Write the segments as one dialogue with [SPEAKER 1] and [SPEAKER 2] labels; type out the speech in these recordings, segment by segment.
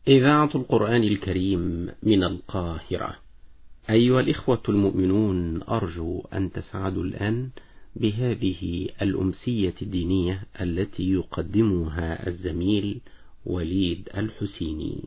[SPEAKER 1] إذاعة القرآن الكريم من القاهرة. أيها الإخوة المؤمنون، أرجو أن تسعدوا الآن بهذه الأمسية الدينية التي يقدمها الزميل وليد الحسيني.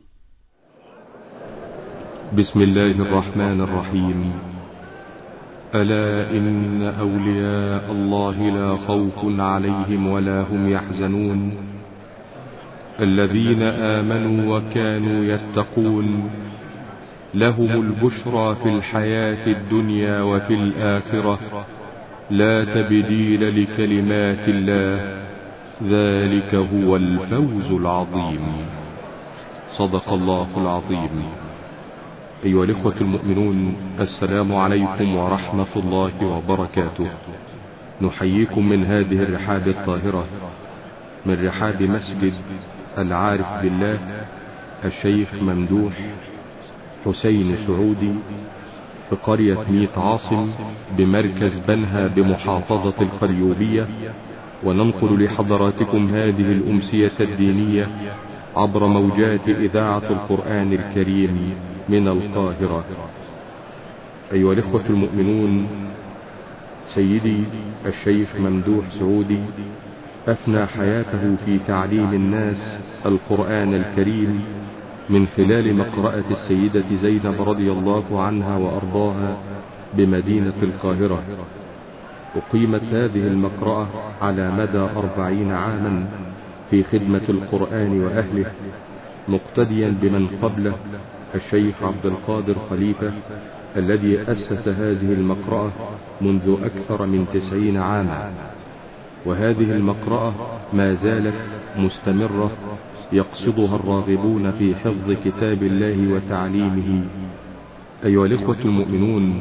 [SPEAKER 2] بسم الله الرحمن الرحيم. ألا إن أولياء الله لا خوف عليهم ولا هم يحزنون الذين آمنوا وكانوا يتقون لهم البشرى في الحياة الدنيا وفي الآخرة لا تبديل لكلمات الله ذلك هو الفوز العظيم. صدق الله العظيم. أيها الإخوة المؤمنون، السلام عليكم ورحمة الله وبركاته. نحييكم من هذه الرحاب الطاهرة، من رحاب مسجد العارف بالله الشيخ ممدوح حسين سعودي في قرية ميت عاصم بمركز بنها بمحافظة القريوبية، وننقل لحضراتكم هذه الأمسية الدينية عبر موجات إذاعة القرآن الكريم من القاهرة. أيها الإخوة المؤمنون، سيدي الشيخ ممدوح سعودي أفنى حياته في تعليم الناس القرآن الكريم من خلال مقرأة السيدة زينب رضي الله عنها وأرضاها بمدينة القاهرة. أقيمت هذه المقرأة على مدى 40 عاما في خدمة القرآن وأهله، مقتديا بمن قبله الشيخ عبد القادر خليفة الذي أسس هذه المقرأة منذ أكثر من 90 عاما. وهذه المقرأة ما زالت مستمرة يقصدها الراغبون في حفظ كتاب الله وتعليمه. أيها الإخوة المؤمنون،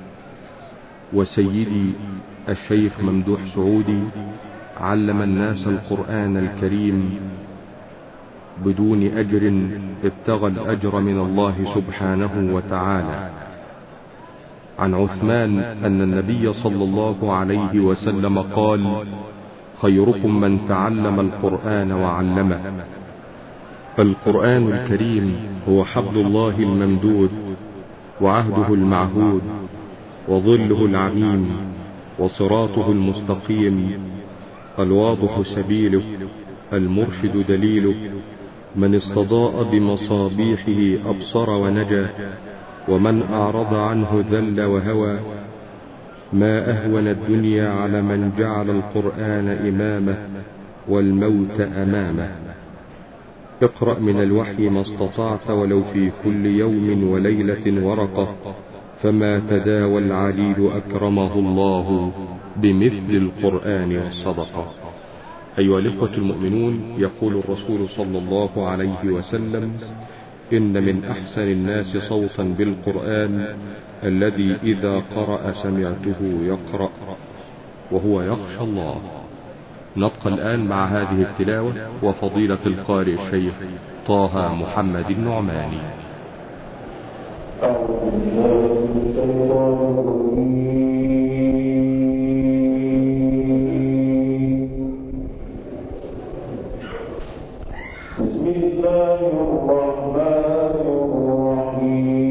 [SPEAKER 2] وسيدي الشيخ ممدوح سعودي علم الناس القرآن الكريم بدون أجر، ابتغى الأجر من الله سبحانه وتعالى. عن عثمان أن النبي صلى الله عليه وسلم قال: خيركم من تعلم القرآن وعلمه. القرآن الكريم هو حبل الله الممدود وعهده المعهود وظله العميم وصراطه المستقيم، الواضح سبيله المرشد دليله، من استضاء بمصابيحه أبصر ونجا، ومن أعرض عنه ذل وهوى. ما أهون الدنيا على من جعل القرآن إمامه والموت أمامه. اقرأ من الوحي ما استطعت ولو في كل يوم وليلة ورقة، فما تداوى العليل أكرمه الله بمثل القرآن والصدقة. أيها الإخوة المؤمنون، يقول الرسول صلى الله عليه وسلم: إن من أحسن الناس صوتا بالقرآن الذي إذا قرأ سمعته يقرأ وهو يخشى الله. نبقى الآن مع هذه التلاوة وفضيلة القارئ الشيخ طه محمد النعماني.
[SPEAKER 3] بسم الله الرحمن الرحيم.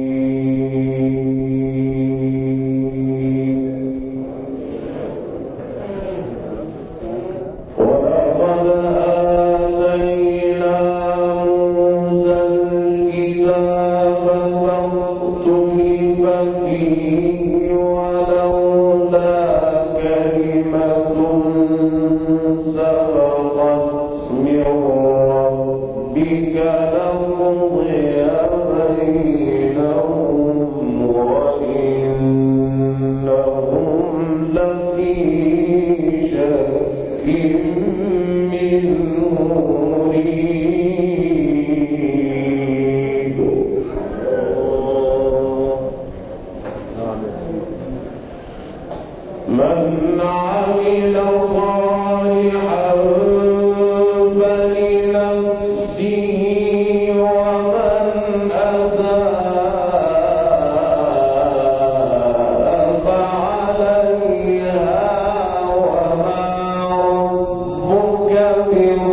[SPEAKER 3] ولقد آتينا موسى الكتاب فاختلف فيه ولولا كلمة سبقت من ربك لقضي بينهم وإنهم لفي شك منه مريب. من عمل صالحا فلنفسه ومن أساء فعليها وما ربك بظلام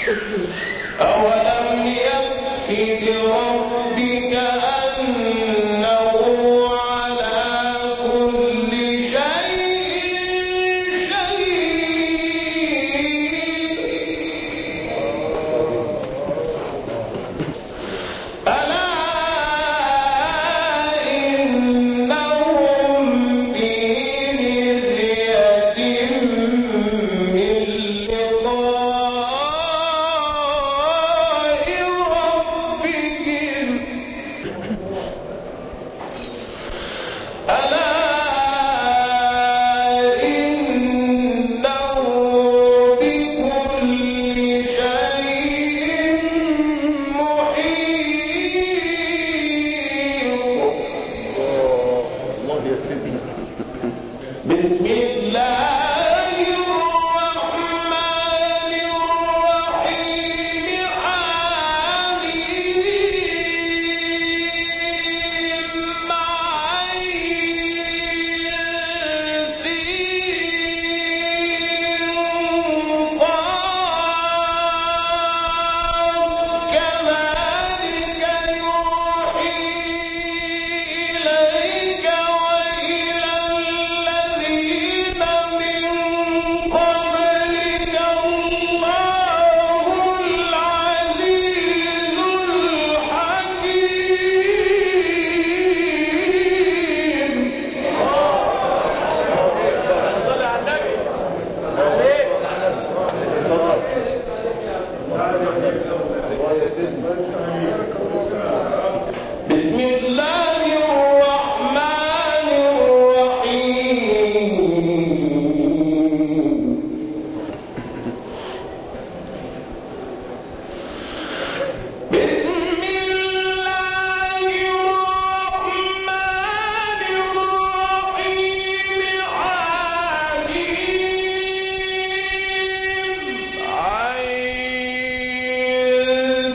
[SPEAKER 3] أولم يكف بربك أنه على كل شيء شهيد ألا إنهم في مرية من لقاء ربهم ألا إنه بكل شيء محيط بسم الله الرحمن الرحيم حميم عين سين قاف كذلك يوحي إليك وإلى الذين من قبلك الله العزيز الحكيم بسم الله الرحمن الرحيم بسم الله الرحمن الرحيم حميم عين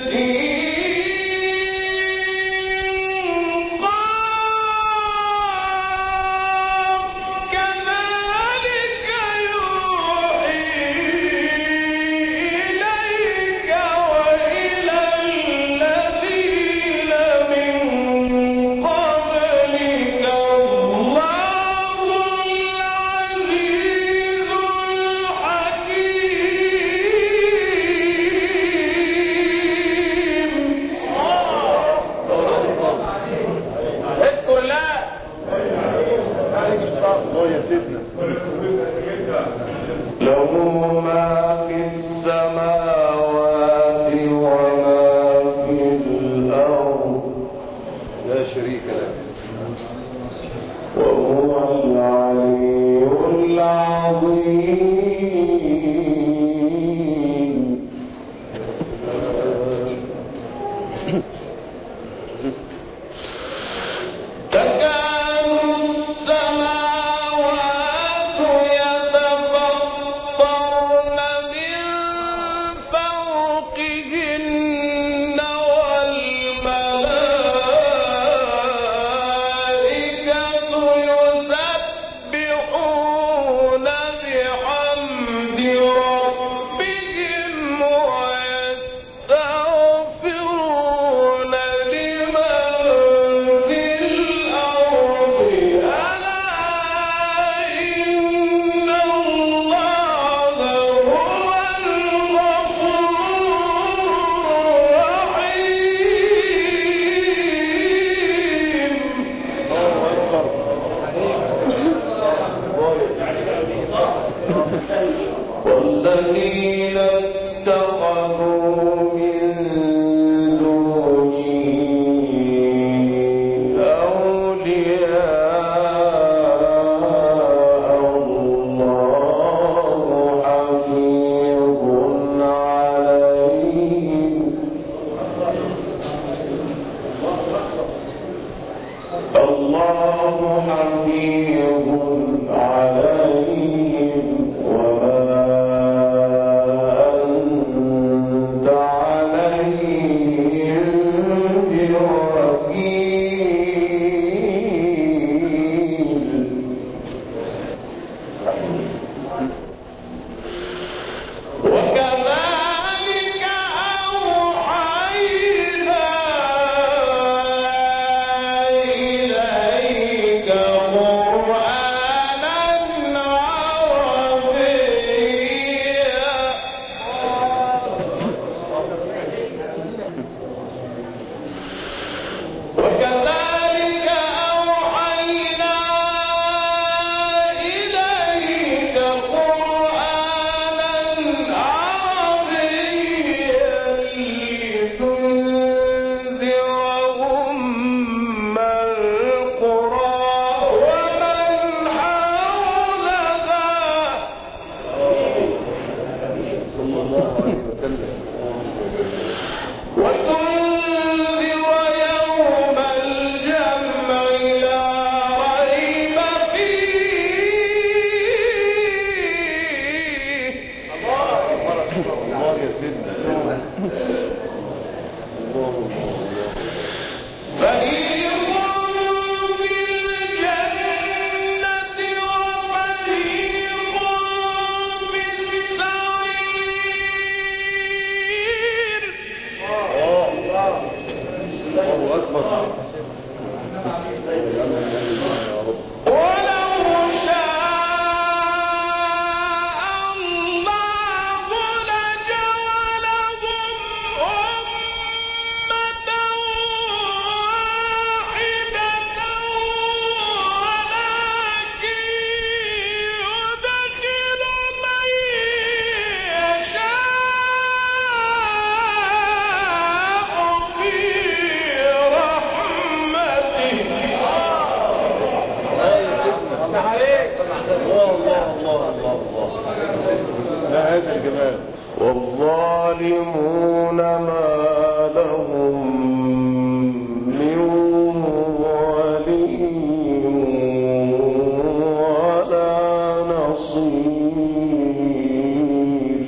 [SPEAKER 3] سين قاف كذلك يوحي إليك وإلى الذين من قبلك الله العزيز الحكيم اذكر الله له ما في السماوات وما في الأرض لا شريك له وهو العلي العظيم تكاد السماوات يتفطرن من فوقهن والملائكة يسبحون بحمد ربهم ويستغفرون لمن في الأرض ألا إن الله هو الغفور الرحيم والذين اتخذوا من دونه أولياء الله حفيظ عليهم الله حفيظ عليهم وما أنت عليهم بوكيل وكذلك والظالمون ما لهم من ولي ولا نصير.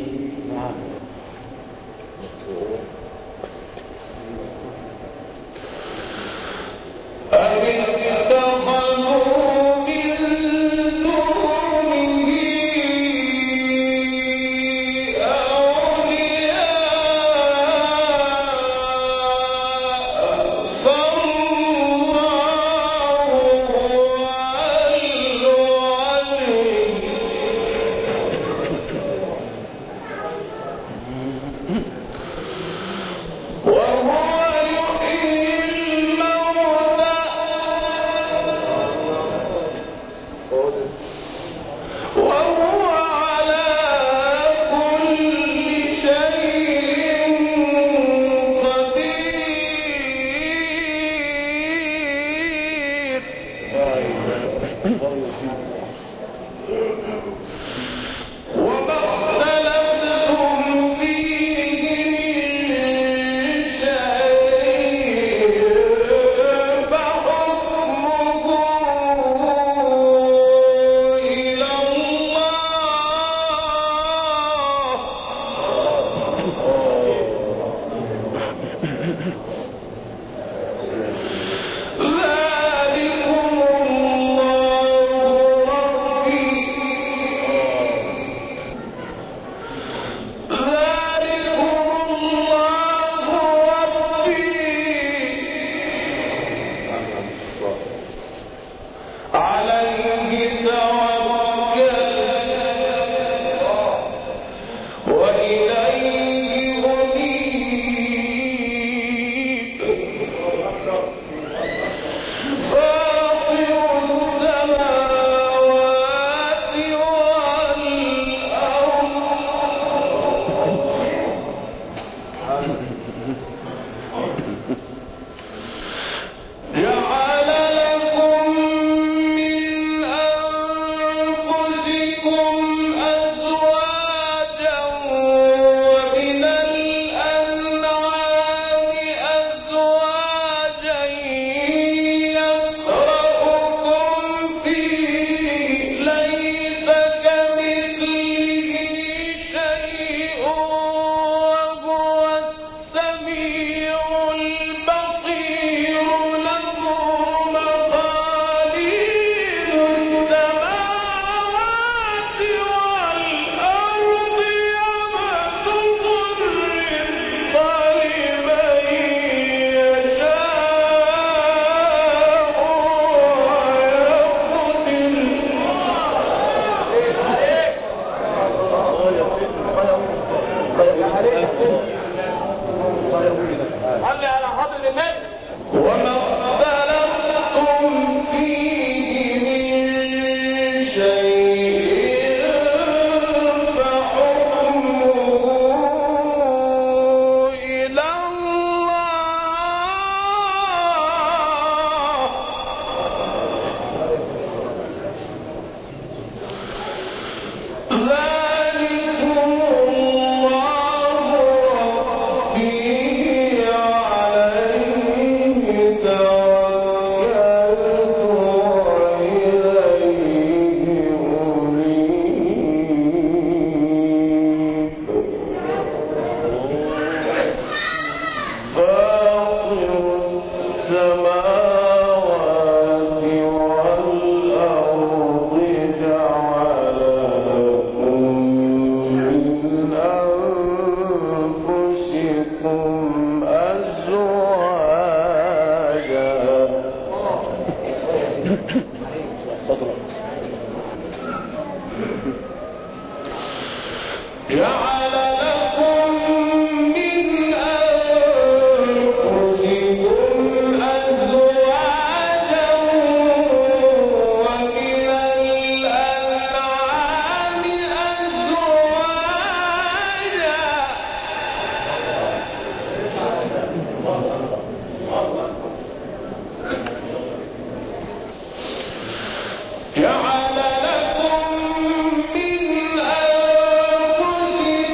[SPEAKER 4] جعل لكم من أنفسكم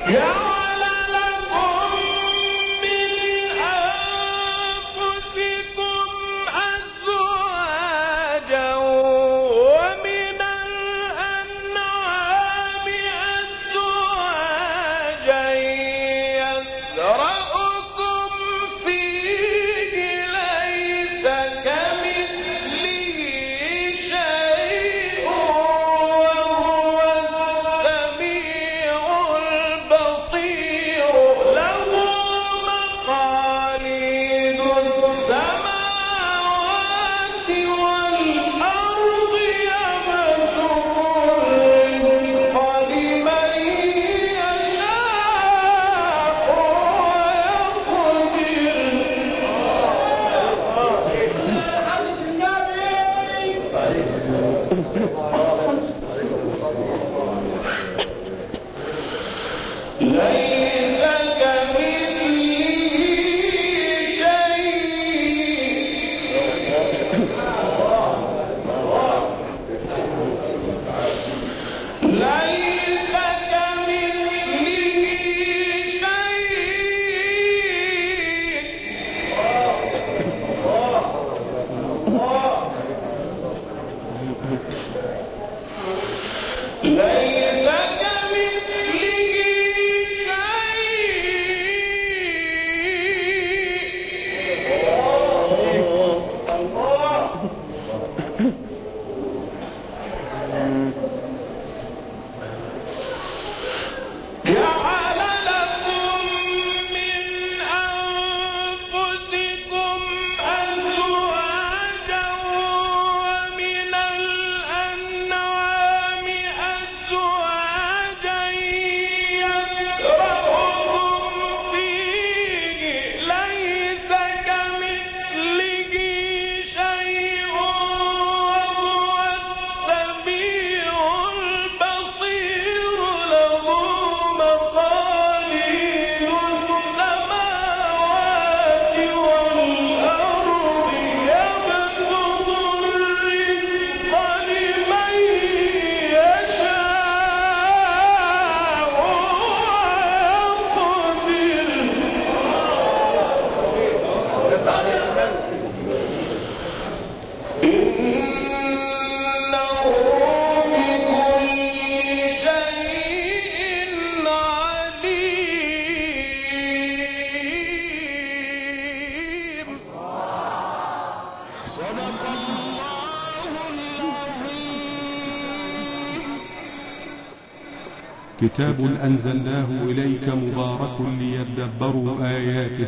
[SPEAKER 2] كتاب أنزلناه إليك مبارك ليدبروا آياته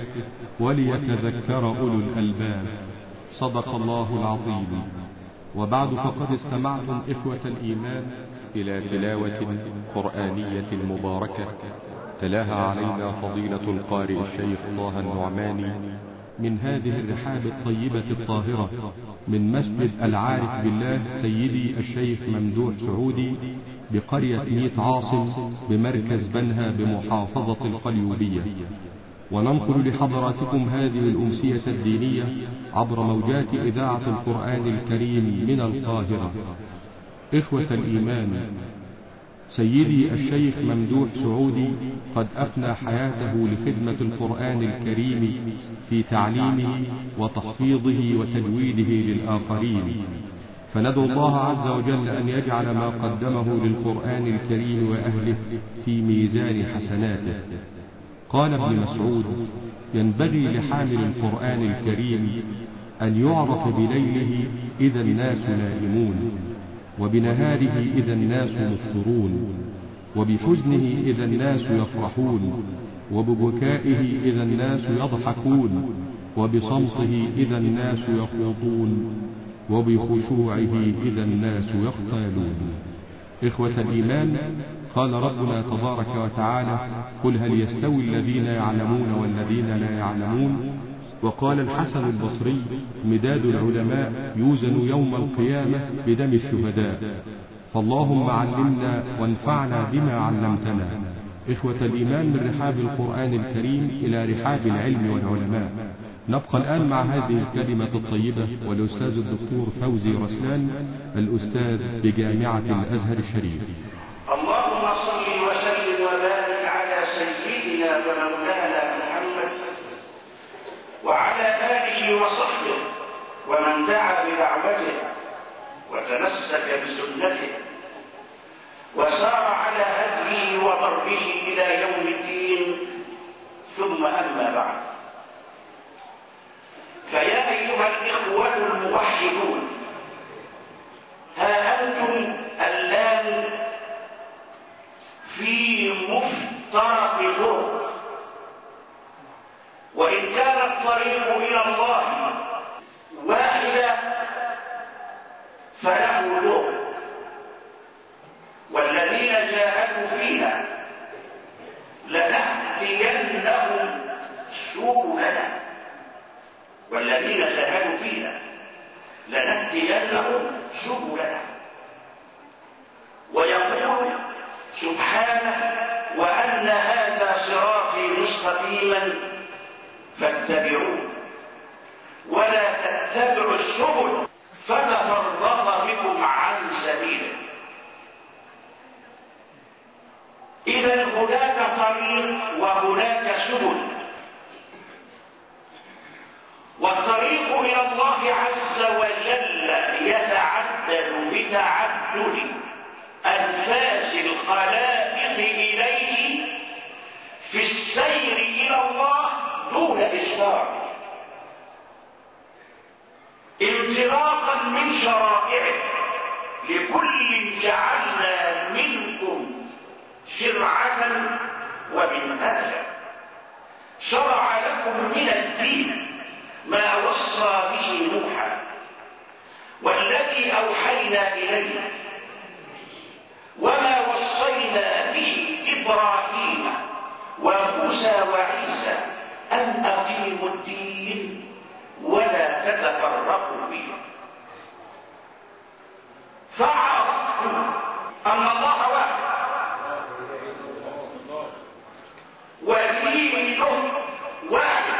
[SPEAKER 2] وليتذكر أولو الألباب. صدق الله العظيم. وبعد فقد استمعتم إخوة الإيمان
[SPEAKER 1] إلى تلاوة قرآنية مباركة تلاها علينا فضيلة القارئ الشيخ طه النعماني
[SPEAKER 2] من هذه الرحاب الطيبة الطاهرة من مسجد العارف بالله سيدي الشيخ ممدوح سعودي بقرية ميت عاصم بمركز بنها بمحافظة القليوبية. وننقل لحضراتكم هذه الأمسية الدينية عبر موجات إذاعة القرآن الكريم من القاهرة. إخوة الإيمان، سيدي الشيخ ممدوح سعودي قد أفنى حياته لخدمة القرآن الكريم في تعليمه وتحفيظه وتجويده للآخرين، فندعو الله عز وجل أن يجعل ما قدمه للقرآن الكريم وأهله في ميزان حسناته. قال ابن مسعود: ينبغي لحامل القرآن الكريم أن يعرف بليله إذا الناس نائمون، وبنهاره إذا الناس مفطرون، وبحزنه إذا الناس يفرحون، وببكائه إذا الناس يضحكون، وبصمته إذا الناس يخوضون، وبخشوعه إذا الناس يقتالون. إخوة الإيمان، قال ربنا تبارك وتعالى: قل هل يستوي الذين يعلمون والذين لا يعلمون؟ وقال الحسن البصري: مداد العلماء يوزن يوم القيامة بدم الشهداء. فاللهم علمنا وانفعنا بما علمتنا. إخوة الإيمان، من رحاب القرآن الكريم إلى رحاب العلم والعلماء. نبقى الآن مع هذه الكلمة الطيبة والأستاذ الدكتور فوزي رسلان، الأستاذ بجامعة الأزهر الشريف.
[SPEAKER 4] اللهم صل وسلم وبارك على ومولانا محمد وعلى آله وصحبه ومن دعا بدعوته وتمسك بسنته وسار على هديه وضربه إلى يوم الدين، ثم أما بعد، فيا أيها الإخوة الموحدون، ها أنتم الآن في مفترق طرق، وإن كان الطريق إلى الله واحدة فله طرق، والذين جاهدوا فينا لنهدينهم سبلنا، والذين جاهدوا فينا لنهدينهم سبلنا. ويقول سبحانه: وأن هذا صراطي مستقيما فاتبعوه ولا تتبعوا السبل فتفرق بكم عن سبيله. إذا هناك طريق وهناك سبل، والطريق إلى الله عز وجل يتعدد بتعدد أنفاس الخلائق إليه في السير إلى الله دون إشراك، انطلاقا من شرائعه. لكل جعلنا منكم شرعة ومنهاجا، شرع لكم من الدين ما وصى به نوحا والذي أوحينا إليه وما وصينا به إبراهيم وموسى وعيسى أن أقيموا الدين ولا تتفرقوا فيه. فعرفتم أن الله واحد ودينه واحد،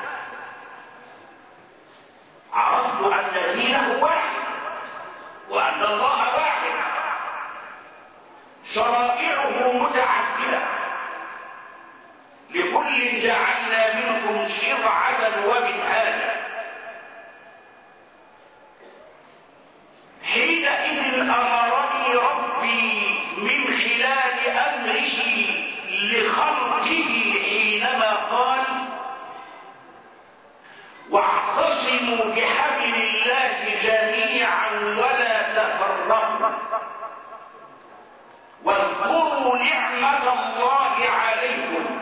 [SPEAKER 4] عرفت أن دينه واحد وأن الله واحد، شرائعه متعددة، لكل جعلنا منكم شرعة ومنهاجا. حينئذ أمرني ربي من خلال أمره لخلقه حينما قال: واعتصموا بحبل الله جميعا ولا تفرقوا واذكروا نعمة الله عليكم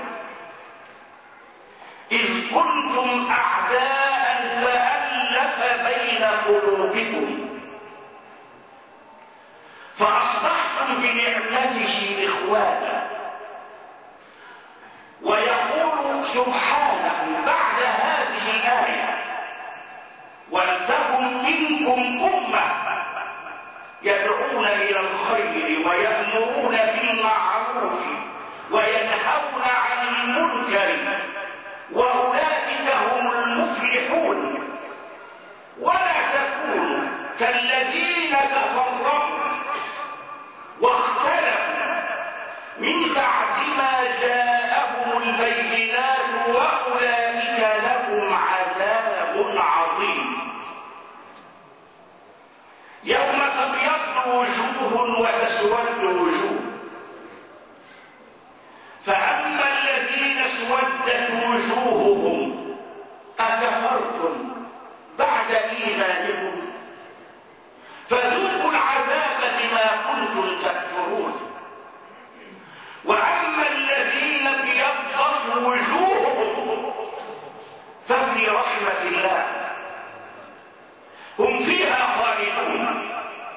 [SPEAKER 4] إذ كنتم أعداء فألف بين قلوبكم فأصبحتم بنعمته إخوانا. ويقول سبحانه بعد هذه الآية: ولتكن منكم أمة يدعون إلى الخير ويأمرون بالمعروف وينهون عن المنكر وأولئك هم المفلحون. ولا تكونوا كالذين تفرقوا واختلفوا من بعد ما جاءهم البينات وأولئك لهم عذاب عظيم. يوم تبيض وجوه وتسود وجوه، فأما الذين اسودت وجوههم أكفرتم بعد إيمانكم فذوقوا العذاب بما كنتم تكفرون. وأما الذين ابيضت وجوههم ففي رحمة الله هم فيها خالدون.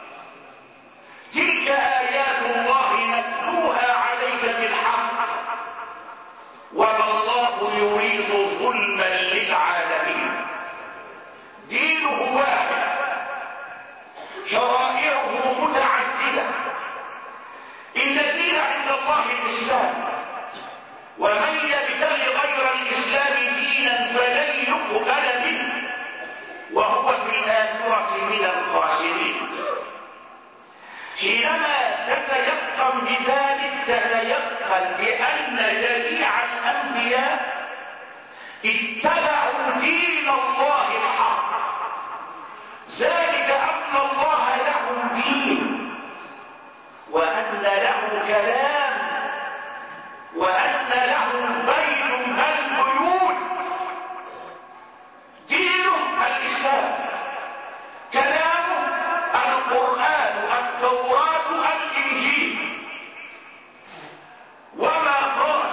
[SPEAKER 4] تلك آيات الله نتلوها عليك بالحق وما الله يريد ظلما للعالمين. دينه واحد، شرائعه متعددة. إن الدين عند الله الإسلام، ومن يبتغي غير الإسلام دينا فلن يقبل منه وهو في الآخرة من الخاسرين. حينما تتيقن بذلك تتيقن بأن جميع الأمر اتبعوا دين الله الحق، ذلك أن الله له دين وأن له كلام وأن له بيت من البيوت. دينه الإسلام، كلامه القرآن التوراة الإنجيل. وما قال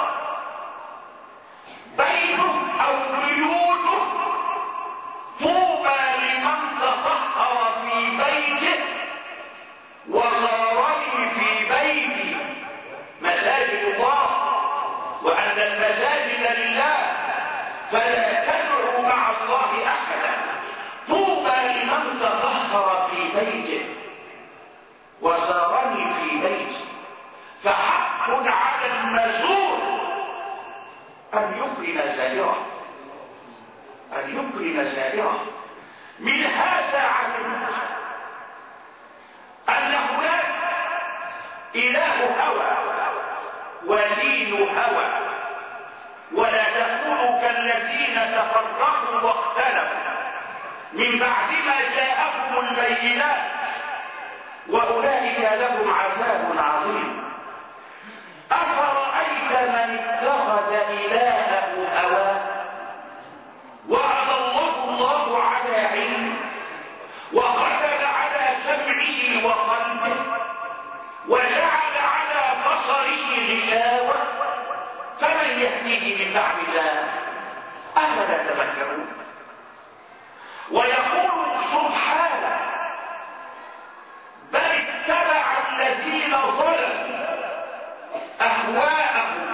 [SPEAKER 4] بيته أو بيوته طوبى لمن تطهر في بيته وزارني في بيتي. مساجد الله، وأن المساجد لله فلا تدعوا مع الله أحدا. طوبى لمن تطهر في بيته وزارني في بيتي. فحق على المزور أن يكرم زائره، أن يكرم زائره. من هذا علمنا أن هناك إله هوى ودين هوى، ولا تكونوا كالذين تفرقوا واختلفوا من بعد ما جاءهم البينات وأولئك لهم عذاب عظيم. أفرأيت من اتخذ إلهه هواه وأضله الله على علم وختم على سمعه وقلبه وجعل على بصره غشاوة فمن يهديه من بعد الله؟ أفلا تذكرون؟ ويقول سبحانه بل اتبع الذين ظلموا أهواءهم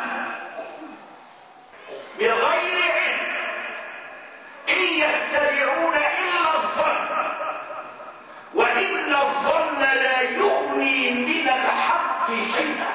[SPEAKER 4] بغير علم إن يتبعون إلا الظن وإن الظن لا يغني من الحق شيئا.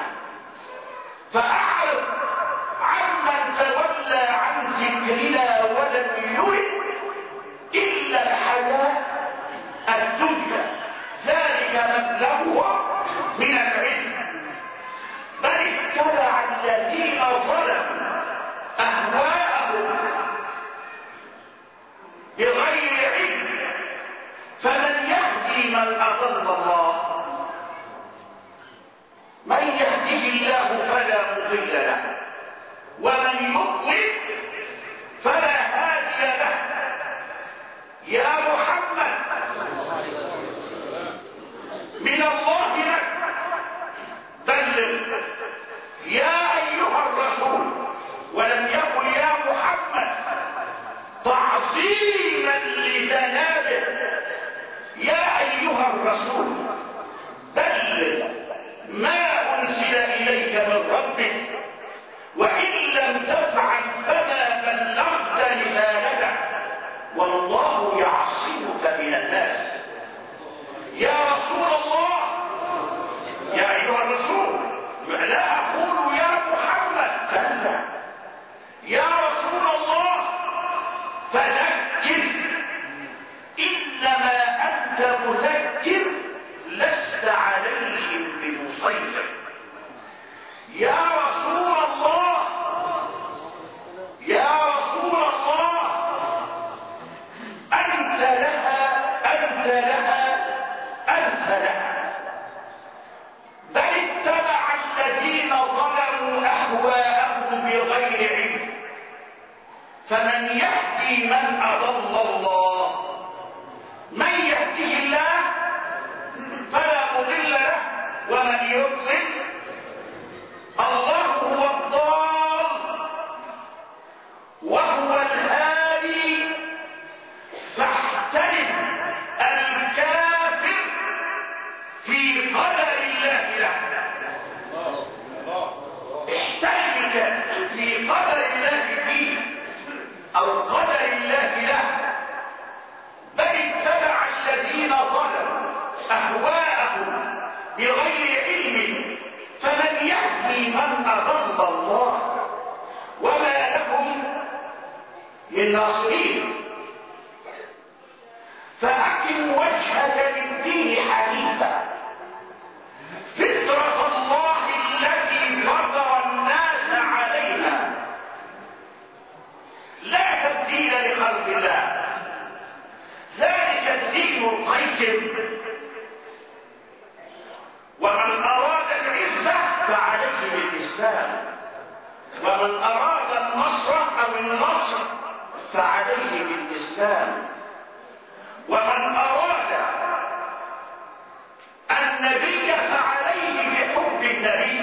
[SPEAKER 4] فأعرض عمن تولى عن ذكرنا ولم يرد إلا الحياة الدنيا، ذلك مبلغه من العلم. بل اتبع الذين ظلموا أهواءهم بغير علم فمن يهدي من أضل الله؟ من يهده الله فلا مضل له ومن يضلل فلا هادي له. يا محمد من الله لك بلغ، يا أيها الرسول، ولم يقل يا محمد تعظيما لجنابه، يا أيها الرسول بلغ ما أنزل إليك من ربك وإن لم تفعل فما بلغت رسالته والله يعصمك من الناس. يا رسول الله، يا أيها الرسول، لا أقول يا محمد، كلا، يا رسول الله فذكر إنما أنت مذكر لست عليهم بمسيطر. يا رسول الله، يا رسول الله، أنت لها أنت لها أنت لها. بل اتبع الذين ظلموا أهواءهم بغير علم فمن يهدي من أضل الله؟ من يهديه الله فلا مضل له ومن يضلل الله هو الضال وهو الهادي. فاحترم الكافر في قدر الله له، احترمك في قدر الله فيه أو قدر الله له. بل اتبع الذين ظلموا أهواءهم بغير علم فمن يهدي من أضل الله وما لهم من ناصرين. فأقم وجهك للدين حنيفا فطرة الله التي فطر الناس عليها ومن أراد النصر أو النصر فعليه بالإسلام، ومن أراد النبي فعليه بحب النبي.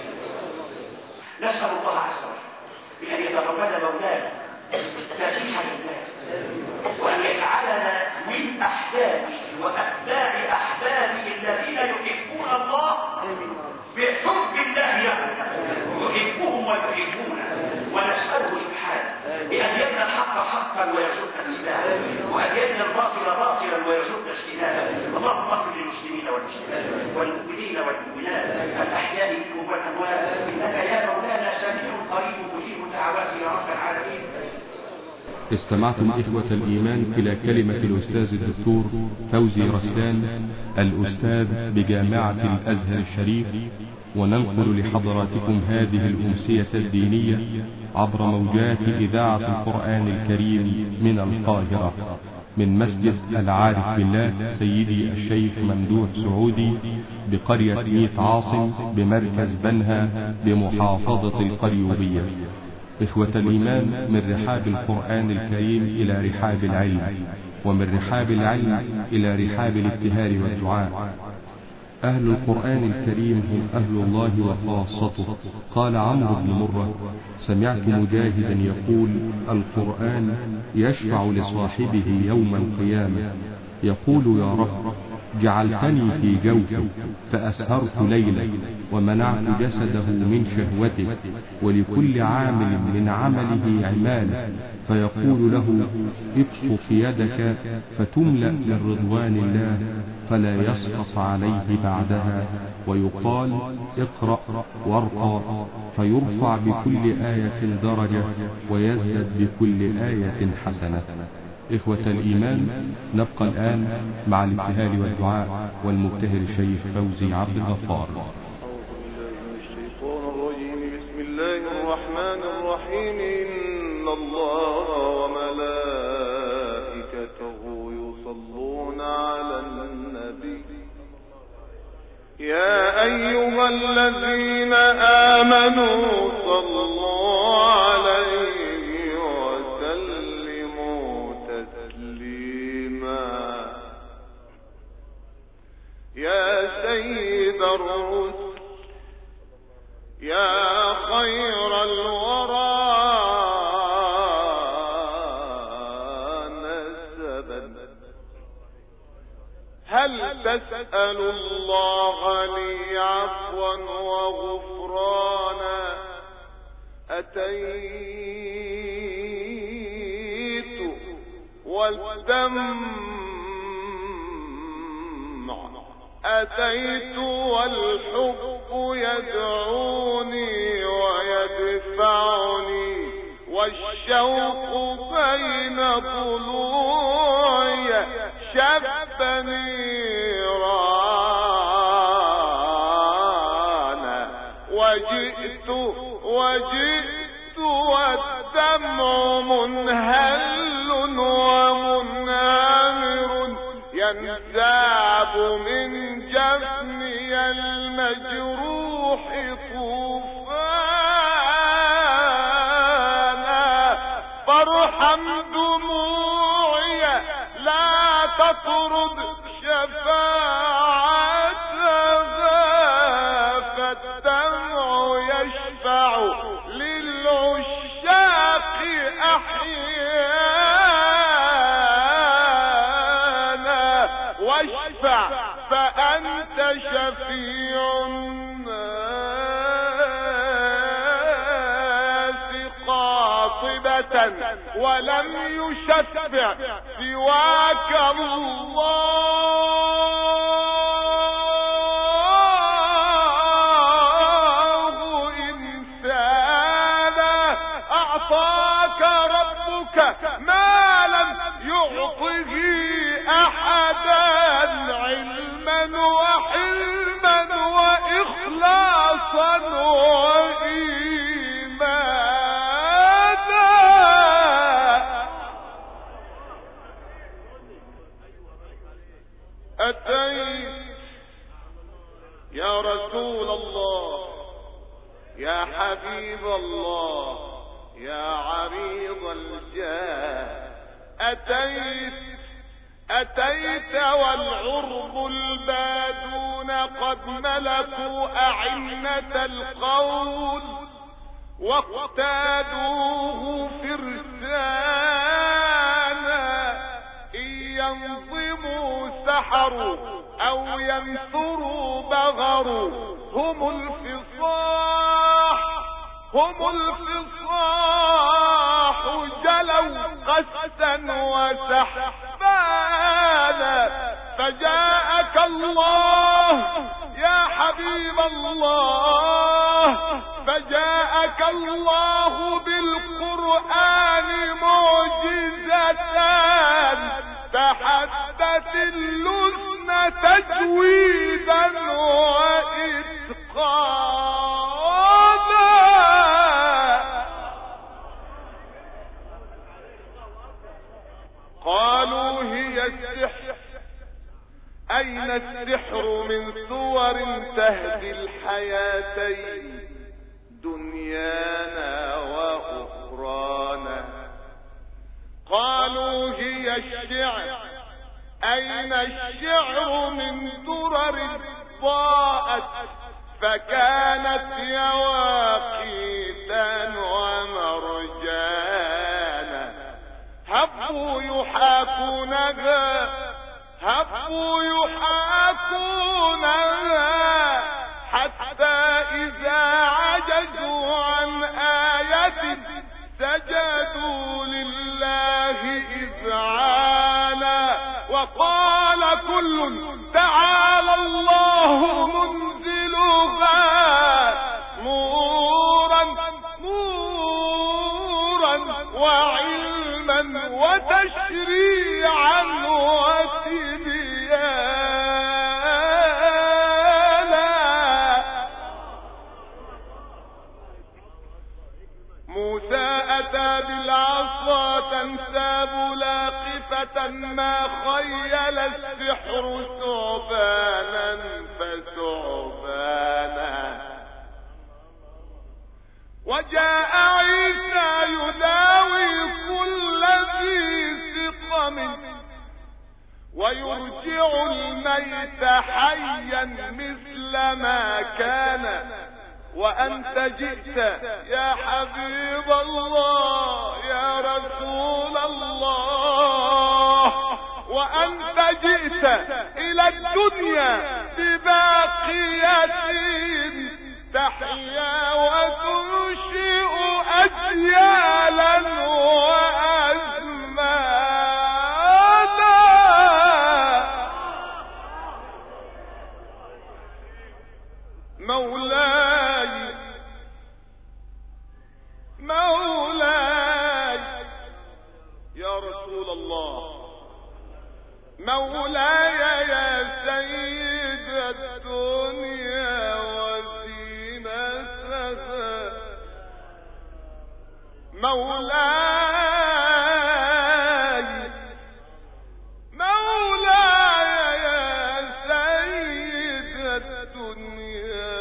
[SPEAKER 4] نسأل الله عز وجل بأن يتقبل مولانا تسيح الناس، وأن يجعلنا من أحبابه وأتباع أحبابه الذين يحبون الله بحب الله يحبهم ويحبونه. ونسأله سبحانه بأن يبنى الحق حقا ويرزق اجتنابه، وأن يبنى الباطل باطلا ويرزق اجتنابه. اللهم اغفر للمسلمين والمسلمات والمؤمنين والمؤمنات الأحياء منهم والأموات، إنك يا مولانا سميع قريب مجيب الدعوات يا رب العالمين.
[SPEAKER 2] استمعتم إخوة الإيمان إلى كلمة الأستاذ الدكتور فوزي رسلان، الأستاذ بجامعة الأزهر الشريف، وننقل لحضراتكم هذه الأمسية الدينية عبر موجات إذاعة القرآن الكريم من القاهرة، من مسجد العارف بالله سيدي الشيخ ممدوح سعودي بقرية ميت عاصم بمركز بنها بمحافظة القليوبية. إخوة الإيمان، من رحاب القرآن الكريم إلى رحاب العلم، ومن رحاب العلم إلى رحاب الابتهال والدعاء. أهل القرآن الكريم هم أهل الله وخاصته. قال عمرو بن مرة: سمعت مجاهدا يقول: القرآن يشفع لصاحبه يوم القيامة، يقول: يا رب جعلتني في جوفه فأسهرت ليلا ومنعت جسده من شهوته، ولكل عامل من عمله عمالة، فيقول له: ابسط يدك فتملأ من رضوان الله فلا يسقط عليه بعدها، ويقال: اقرأ وارقى، فيرفع بكل آية درجة ويزدد بكل آية حسنة. إخوة الإيمان، نبقى الآن مع الابتهال والدعاء والمبتهل الشيخ فوزي عبد الغفار.
[SPEAKER 3] بسم الله الرحمن الرحيم. إن الله وملائكته يصلون على النبي يا أيها الذين آمنوا صلوا عليه وسلموا تسليما. يا سيد الرسل يا خير الورى نسبا، هل تسأل الله لي عفوا وغفرانا؟ أتيت والدمع أتيت والحب يدعوني ويدفعني، والشوق بين ضلوعي شبني رانا، وجئت والدمع منهل ومنامر ينزاب من جفني المجروح طوفانا، فارحم دموعي لا تطرد شفاعتها، فالدمع يشفع للعشاق أحيانا، واشفع فأنت شفيع الناس قاطبة، ولم يشفع سواك الله إنسانا. أعطاك ربك ما لم يعطه أحدا، علما وحلما وإخلاصا وإيمانا. أتيت يا رسول الله يا حبيب الله يا عريض الجاه أتيت والعرب البادون قد ملكوا أعنة القول واقتادوه فرسانا إن ينظموا سحروا أو ينثروا بغروا هم الفصاح جلوا قسا وسحبانا فجاءك الله يا حبيب الله فجاءك الله بالقرآن معجزتان تحدت اللسن تجويدا وإتقانا قالوا هي السحر أين السحر من صور تهدي الحياتين دنيانا وأخرانا قالوا هي الشعر أين الشعر من درر ضاءت فكانت يواقيتا ومرجانا هبوا يحاكونها حتى إذا عجزوا عن آية سجدوا لله إذعانا وقال كل تعالى الله منزلها نورا وعلما وتشريعا وتبيانا موسى أتى بالعصا تنساب لاقفة ما خيل السحر ثعبانا فثعبانا وجاء عيسى يداوي كل ذي سقم ويرجع الميت حيا مثل ما كان وأنت جئت يا حبيب الله يا رسول الله وأنت جئت إلى الدنيا بباقية تحيا وتنشئ أجيالا وأزمانا مولاي يا رسول الله مولاي يا سيد الدنيا وزينتها مولاي يا سيد الدنيا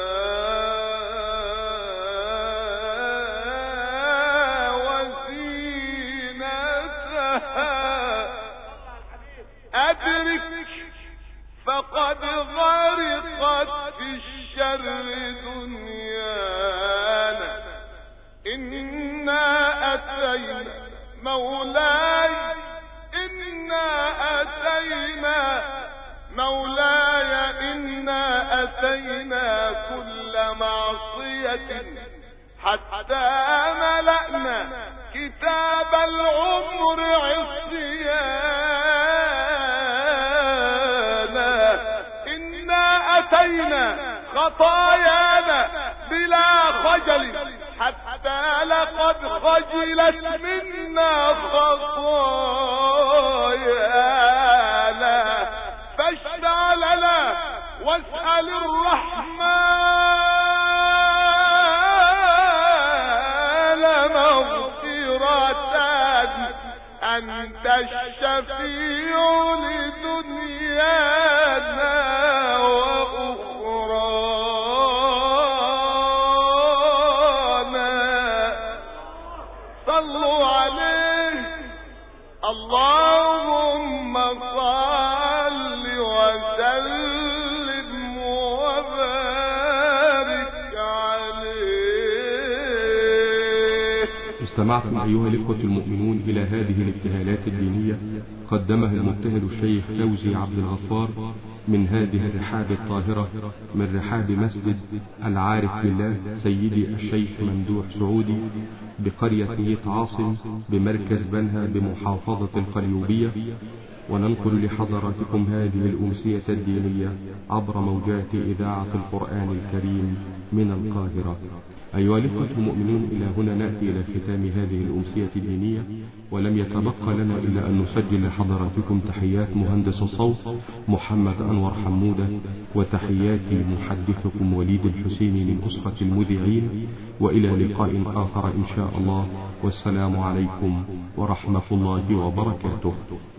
[SPEAKER 3] وزينتها أدرك فقد غرقت في الشر دنيانا إنا أتينا مولاي إنا أتينا كل معصية حتى ملأنا كتاب العمر عصيانا إنا أتينا خطايانا بلا خجل حتى لقد خجلت منا خطايانا فاشفع لنا واسأل الرحمن مغفرة أنت الشفيع لدنيانا وأخرانا صلوا عليه اللهم صل وسلم وبارك عليه.
[SPEAKER 2] استمعتم أيها الإخوة المؤمنون إلى هذه الابتهالات الدينية قدمها المبتهل الشيخ فوزي عبد الغفار من هذه الرحاب الطاهرة من رحاب مسجد العارف بالله سيدي الشيخ ممدوح سعودي بقرية نيت عاصم بمركز بنها بمحافظة القليوبية، وننقل لحضراتكم هذه الأمسية الدينية عبر موجات إذاعة القرآن الكريم من القاهرة. أيها الإخوة المؤمنون، إلى هنا نأتي إلى ختام هذه الأمسية الدينية، ولم يتبقى لنا إلا أن نسجل لحضراتكم تحيات مهندس الصوت محمد أنور حمودة، وتحياتي محدثكم وليد الحسيني من أسرة المذيعين، وإلى لقاء آخر إن شاء الله، والسلام عليكم ورحمة الله وبركاته.